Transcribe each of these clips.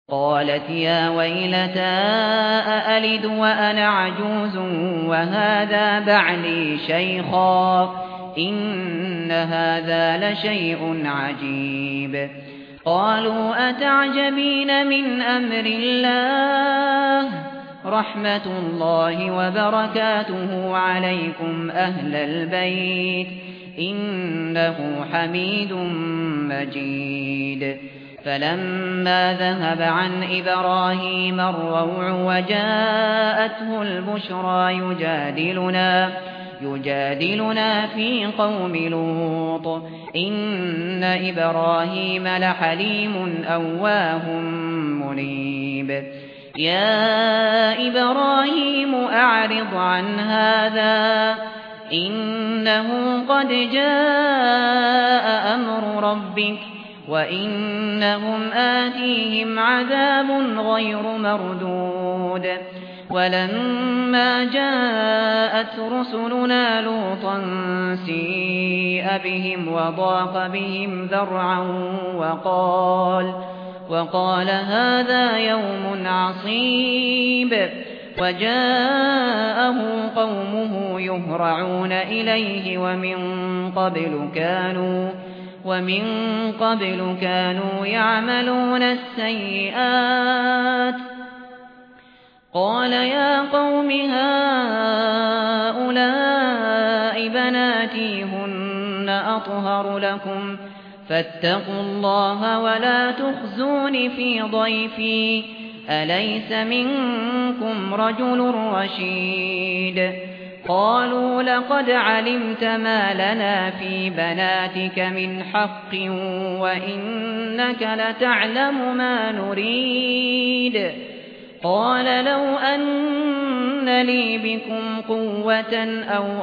قالت يا ويلتى أألد وأنا عجوز وهذا بعلي شيخا إن هذا لشيء عجيب. قالوا أتعجبين من أمر الله رحمة الله وبركاته عليكم أهل البيت إنه حميد مجيد. فلما ذهب عن إبراهيم الروع وجاءته البشرى يجادلنا في قوم لوط إن إبراهيم لحليم أواه منيب. يا إبراهيم أعرض عن هذا إنه قد جاء أمر ربك وإنهم آتيهم عذاب غير مردود. ولما جاءت رسلنا لوطا سيء بهم وضاق بهم ذرعا وقال هذا يوم عصيب. وجاءه قومه يهرعون إليه ومن قبل كانوا يعملون السيئات. قال يا قوم هؤلاء بناتي هن أطهر لكم فاتقوا الله ولا تخزون في ضيفي أليس منكم رجل رشيد. قالوا لقد علمت ما لنا في بناتك من حق وإنك لتعلم ما نريد. قال لو أن لي بكم قوة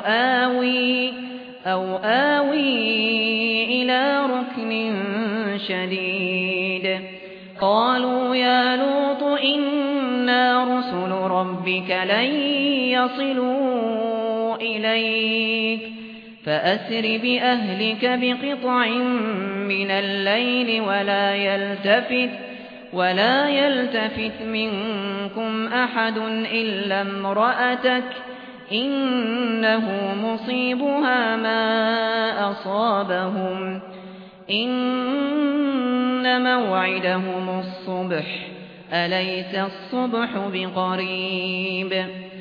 أو آوي إلى ركن شديد. قالوا يا لوط إنا رسل ربك لن يصلوا إليك فأسر بأهلك بقطع من الليل ولا يلتفت منكم أحد إلا امرأتك إنه مصيبها ما أصابهم إن موعدهم الصبح أليس الصبح بقريب.